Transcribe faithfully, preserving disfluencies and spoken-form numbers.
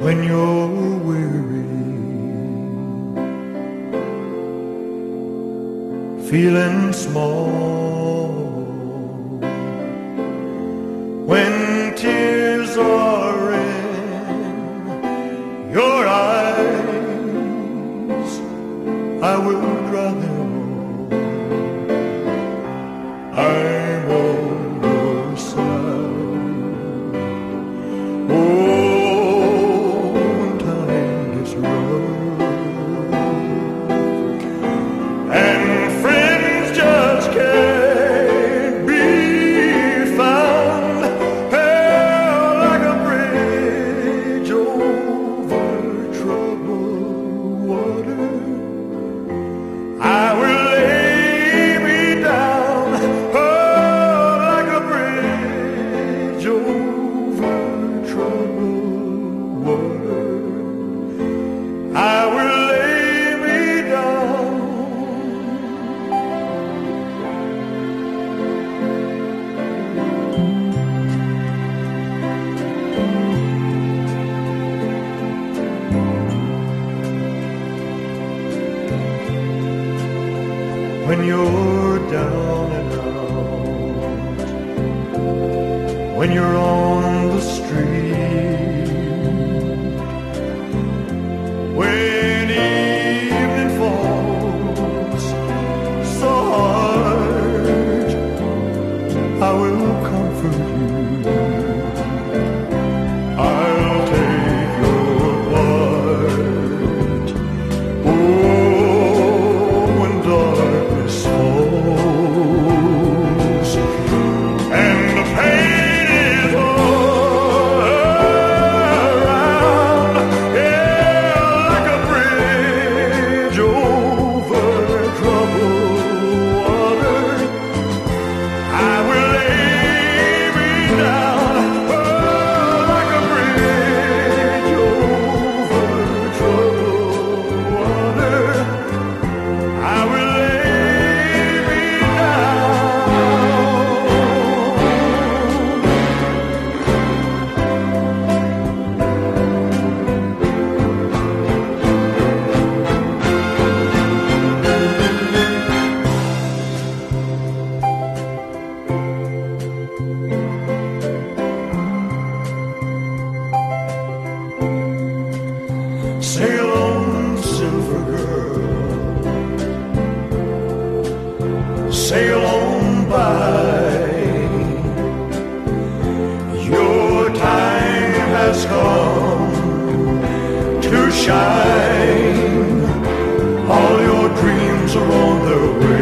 when you're weary, feeling small, when tears are in your eyes, I will dry them all. I'm on your side. Oh, when time gets rough and friends just can't be found, held like a bridge over troubled water, I will lay me down, held like a bridge over troubled water. I will lay me down. When you're down and out, when you're on the street, when evening falls so hard, I will comfort you. I'll take your part. Oh, when darkness falls and the pain is all around, yeah, like a bridge over troubled water, I will lay me down, oh, like a bridge over troubled water. I will lay me down. Sail on, silver girl, sail on by. Your time has come to shine. All your dreams are on their way.